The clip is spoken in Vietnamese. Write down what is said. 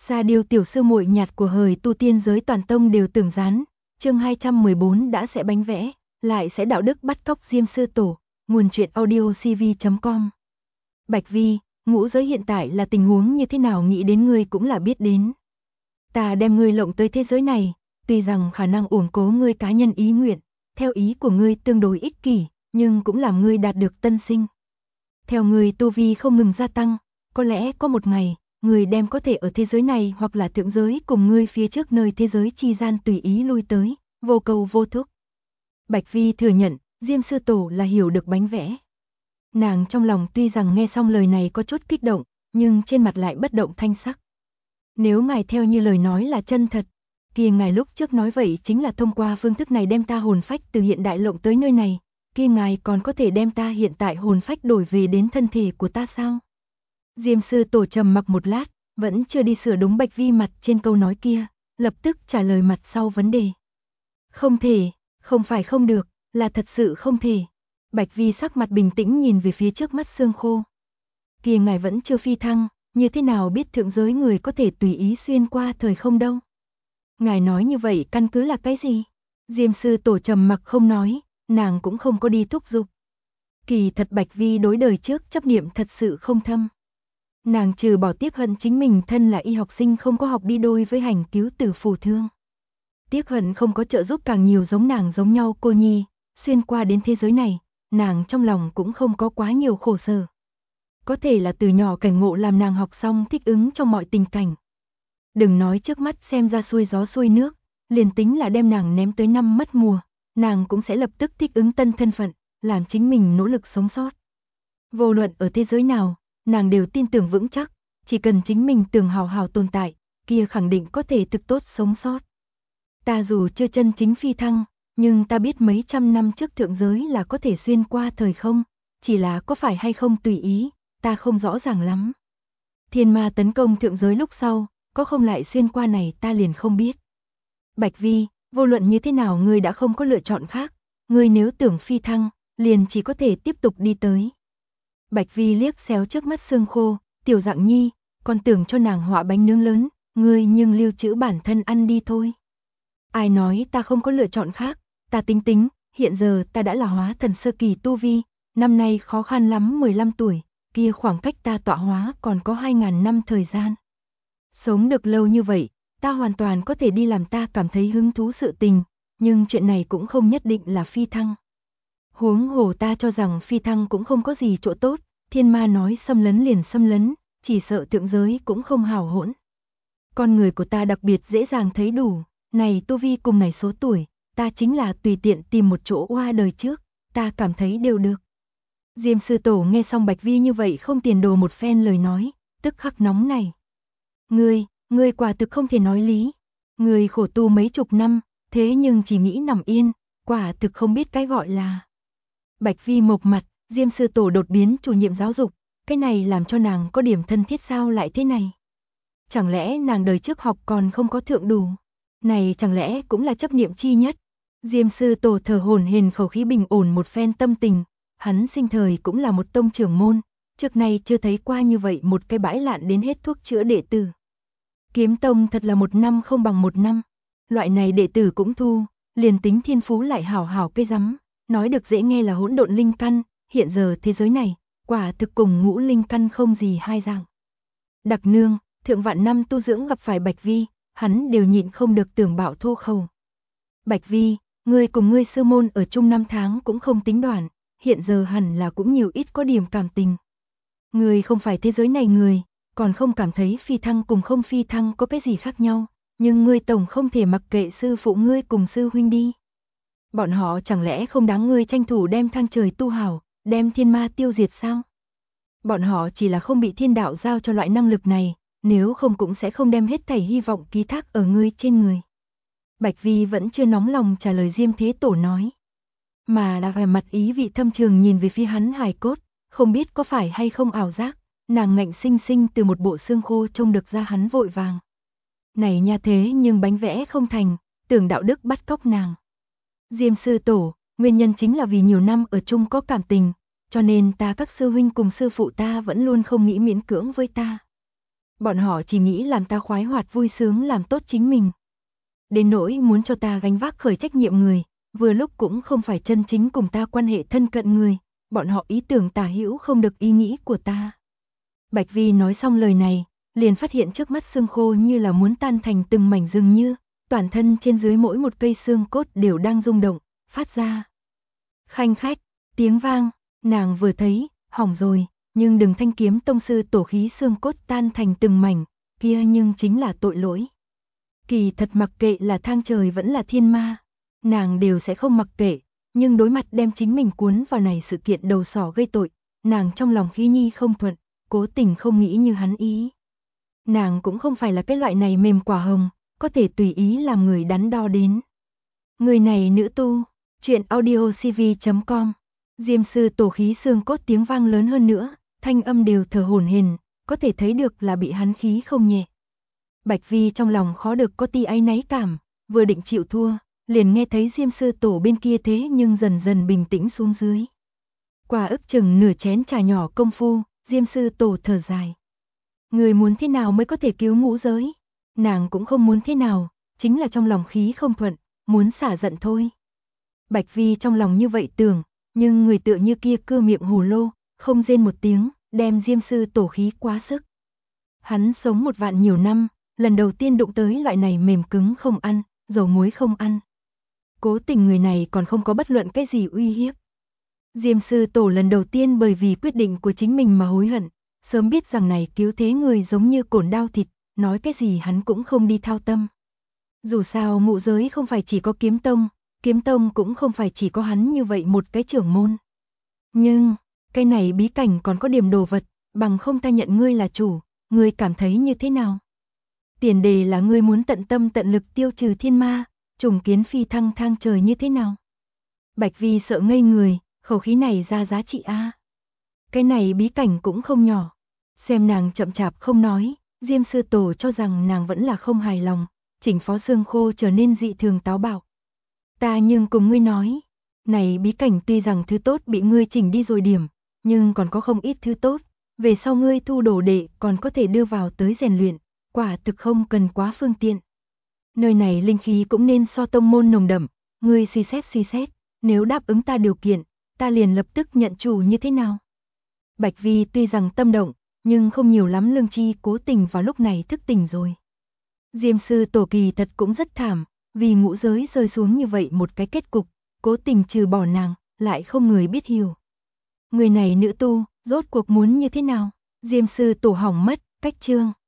Sa Điêu tiểu sư muội nhạt của hời tu tiên giới toàn tông đều tưởng dán. Chương 214 đã sẽ bánh vẽ, lại sẽ đạo đức bắt cóc Diêm sư tổ. Nguồn truyện audio cv.com. Bạch Vi, ngũ giới hiện tại là tình huống như thế nào nghĩ đến ngươi cũng là biết đến. Ta đem ngươi lộng tới thế giới này, tuy rằng khả năng uổng cố ngươi cá nhân ý nguyện, theo ý của ngươi tương đối ích kỷ, nhưng cũng làm ngươi đạt được tân sinh. Theo ngươi tu vi không ngừng gia tăng, có lẽ có một ngày, ngươi đem có thể ở thế giới này hoặc là thượng giới cùng ngươi phía trước nơi thế giới chi gian tùy ý lui tới, vô cầu vô thúc. Bạch Vi thừa nhận, Diêm sư tổ là hiểu được bánh vẽ. Nàng trong lòng tuy rằng nghe xong lời này có chút kích động, nhưng trên mặt lại bất động thanh sắc. Nếu ngài theo như lời nói là chân thật, kia ngài lúc trước nói vậy chính là thông qua phương thức này đem ta hồn phách từ hiện đại lộng tới nơi này, kia ngài còn có thể đem ta hiện tại hồn phách đổi về đến thân thể của ta sao? Diêm sư tổ trầm mặc một lát, vẫn chưa đi sửa đúng Bạch Vi mặt trên câu nói kia, lập tức trả lời mặt sau vấn đề. Không thể, không phải không được, là thật sự không thể. Bạch Vi sắc mặt bình tĩnh nhìn về phía trước mắt xương khô. Kia ngài vẫn chưa phi thăng, như thế nào biết thượng giới người có thể tùy ý xuyên qua thời không đâu? Ngài nói như vậy căn cứ là cái gì? Diêm sư tổ trầm mặc không nói, nàng cũng không có đi thúc giục. Kỳ thật Bạch Vi đối đời trước chấp niệm thật sự không thâm. Nàng trừ bỏ tiếc hận chính mình thân là y học sinh không có học đi đôi với hành cứu tử phù thương. Tiếc hận không có trợ giúp càng nhiều giống nàng giống nhau cô nhi, xuyên qua đến thế giới này, nàng trong lòng cũng không có quá nhiều khổ sở. Có thể là từ nhỏ cảnh ngộ làm nàng học xong thích ứng trong mọi tình cảnh. Đừng nói trước mắt xem ra xuôi gió xuôi nước, liền tính là đem nàng ném tới năm mất mùa, nàng cũng sẽ lập tức thích ứng tân thân phận, làm chính mình nỗ lực sống sót. Vô luận ở thế giới nào, nàng đều tin tưởng vững chắc, chỉ cần chính mình tưởng hào hào tồn tại, kia khẳng định có thể thực tốt sống sót. Ta dù chưa chân chính phi thăng, nhưng ta biết mấy trăm năm trước thượng giới là có thể xuyên qua thời không, chỉ là có phải hay không tùy ý, ta không rõ ràng lắm. Thiên ma tấn công thượng giới lúc sau, có không lại xuyên qua này ta liền không biết. Bạch Vi, vô luận như thế nào ngươi đã không có lựa chọn khác, ngươi nếu tưởng phi thăng, liền chỉ có thể tiếp tục đi tới. Bạch Vi liếc xéo trước mắt xương khô, tiểu dạng nhi, còn tưởng cho nàng họa bánh nướng lớn, ngươi nhưng lưu trữ bản thân ăn đi thôi. Ai nói ta không có lựa chọn khác, ta tính tính, hiện giờ ta đã là hóa thần sơ kỳ tu vi, năm nay khó khăn lắm 15 tuổi, kia khoảng cách ta tọa hóa còn có 2.000 năm thời gian. Sống được lâu như vậy, ta hoàn toàn có thể đi làm ta cảm thấy hứng thú sự tình, nhưng chuyện này cũng không nhất định là phi thăng. Huống hồ ta cho rằng phi thăng cũng không có gì chỗ tốt, thiên ma nói xâm lấn liền xâm lấn, chỉ sợ thượng giới cũng không hào hỗn. Con người của ta đặc biệt dễ dàng thấy đủ, này tu vi cùng này số tuổi, ta chính là tùy tiện tìm một chỗ oa đời trước, ta cảm thấy đều được. Diêm sư tổ nghe xong Bạch Vi như vậy không tiền đồ một phen lời nói, tức khắc nóng này. Ngươi quả thực không thể nói lý. Ngươi khổ tu mấy chục năm, thế nhưng chỉ nghĩ nằm yên, quả thực không biết cái gọi là. Bạch Vi mộc mặt, Diêm sư tổ đột biến chủ nhiệm giáo dục, cái này làm cho nàng có điểm thân thiết sao lại thế này? Chẳng lẽ nàng đời trước học còn không có thượng đủ? Này chẳng lẽ cũng là chấp niệm chi nhất? Diêm sư tổ thở hổn hển khẩu khí bình ổn một phen tâm tình, hắn sinh thời cũng là một tông trưởng môn, trước nay chưa thấy qua như vậy một cái bãi lạn đến hết thuốc chữa đệ tử. Kiếm tông thật là một năm không bằng một năm, loại này đệ tử cũng thu, liền tính thiên phú lại hảo hảo cây rắm, nói được dễ nghe là hỗn độn linh căn, hiện giờ thế giới này, quả thực cùng ngũ linh căn không gì hai dạng. Đặc nương, thượng vạn năm tu dưỡng gặp phải Bạch Vi, hắn đều nhịn không được tưởng bạo thô khẩu. Bạch Vi, ngươi cùng ngươi sư môn ở chung năm tháng cũng không tính đoạn, hiện giờ hẳn là cũng nhiều ít có điểm cảm tình. Ngươi không phải thế giới này người, còn không cảm thấy phi thăng cùng không phi thăng có cái gì khác nhau, nhưng ngươi tổng không thể mặc kệ sư phụ ngươi cùng sư huynh đi. Bọn họ chẳng lẽ không đáng ngươi tranh thủ đem thang trời tu hảo, đem thiên ma tiêu diệt sao? Bọn họ chỉ là không bị thiên đạo giao cho loại năng lực này, nếu không cũng sẽ không đem hết thảy hy vọng ký thác ở ngươi trên người. Bạch Vi vẫn chưa nóng lòng trả lời Diêm Thế Tổ nói, mà là vẻ mặt ý vị thâm trường nhìn về phía hắn hài cốt, không biết có phải hay không ảo giác, nàng ngạnh sinh sinh từ một bộ xương khô trông được ra hắn vội vàng. Này nha thế nhưng bánh vẽ không thành, tưởng đạo đức bắt cóc nàng. Diêm sư tổ, nguyên nhân chính là vì nhiều năm ở chung có cảm tình, cho nên ta các sư huynh cùng sư phụ ta vẫn luôn không nghĩ miễn cưỡng với ta. Bọn họ chỉ nghĩ làm ta khoái hoạt vui sướng làm tốt chính mình. Đến nỗi muốn cho ta gánh vác khởi trách nhiệm người, vừa lúc cũng không phải chân chính cùng ta quan hệ thân cận người, bọn họ ý tưởng tả hữu không được ý nghĩ của ta. Bạch Vi nói xong lời này, liền phát hiện trước mắt xương khô như là muốn tan thành từng mảnh dường như, toàn thân trên dưới mỗi một cây xương cốt đều đang rung động, phát ra khanh khách, tiếng vang, nàng vừa thấy, hỏng rồi, nhưng đừng Thanh Kiếm tông sư tổ khí xương cốt tan thành từng mảnh, kia nhưng chính là tội lỗi. Kỳ thật mặc kệ là thang trời vẫn là thiên ma, nàng đều sẽ không mặc kệ, nhưng đối mặt đem chính mình cuốn vào này sự kiện đầu sỏ gây tội, nàng trong lòng khí nhi không thuận, cố tình không nghĩ như hắn ý. Nàng cũng không phải là cái loại này mềm quả hồng, có thể tùy ý làm người đắn đo đến. Người này nữ tu, chuyện audiocv.com. Diêm sư tổ khí xương cốt tiếng vang lớn hơn nữa, thanh âm đều thở hổn hển, có thể thấy được là bị hắn khí không nhẹ. Bạch Vi trong lòng khó được có tí áy náy cảm, vừa định chịu thua, liền nghe thấy Diêm sư tổ bên kia thế nhưng dần dần bình tĩnh xuống dưới. Qua ức chừng nửa chén trà nhỏ công phu, Diêm sư tổ thở dài. Người muốn thế nào mới có thể cứu ngũ giới? Nàng cũng không muốn thế nào, chính là trong lòng khí không thuận, muốn xả giận thôi. Bạch Vi trong lòng như vậy tưởng, nhưng người tựa như kia cưa miệng hù lô, không rên một tiếng, đem Diêm sư tổ khí quá sức. Hắn sống 1 vạn nhiều năm, lần đầu tiên đụng tới loại này mềm cứng không ăn, dầu muối không ăn. Cố tình người này còn không có bất luận cái gì uy hiếp. Diêm sư tổ lần đầu tiên bởi vì quyết định của chính mình mà hối hận, sớm biết rằng này cứu thế người giống như cổn đao thịt, nói cái gì hắn cũng không đi thao tâm. Dù sao ngũ giới không phải chỉ có kiếm tông cũng không phải chỉ có hắn như vậy một cái trưởng môn. Nhưng, cái này bí cảnh còn có điểm đồ vật, bằng không ta nhận ngươi là chủ, ngươi cảm thấy như thế nào? Tiền đề là ngươi muốn tận tâm tận lực tiêu trừ thiên ma, trùng kiến phi thăng thang trời như thế nào? Bạch Vi sợ ngây người, khẩu khí này ra giá trị a. Cái này bí cảnh cũng không nhỏ. Xem nàng chậm chạp không nói, Diêm sư tổ cho rằng nàng vẫn là không hài lòng, chỉnh phó xương khô trở nên dị thường táo bạo. Ta nhưng cùng ngươi nói, này bí cảnh tuy rằng thứ tốt bị ngươi chỉnh đi rồi điểm, nhưng còn có không ít thứ tốt, về sau ngươi thu đồ đệ còn có thể đưa vào tới rèn luyện, quả thực không cần quá phương tiện. Nơi này linh khí cũng nên so tông môn nồng đậm, ngươi suy xét, nếu đáp ứng ta điều kiện, ta liền lập tức nhận chủ như thế nào? Bạch Vi tuy rằng tâm động, nhưng không nhiều lắm lương chi cố tình vào lúc này thức tỉnh rồi. Diêm sư tổ kỳ thật cũng rất thảm, vì ngũ giới rơi xuống như vậy một cái kết cục, cố tình trừ bỏ nàng, lại không người biết hiểu. Người này nữ tu, rốt cuộc muốn như thế nào? Diêm sư tổ hỏng mất, cách chương.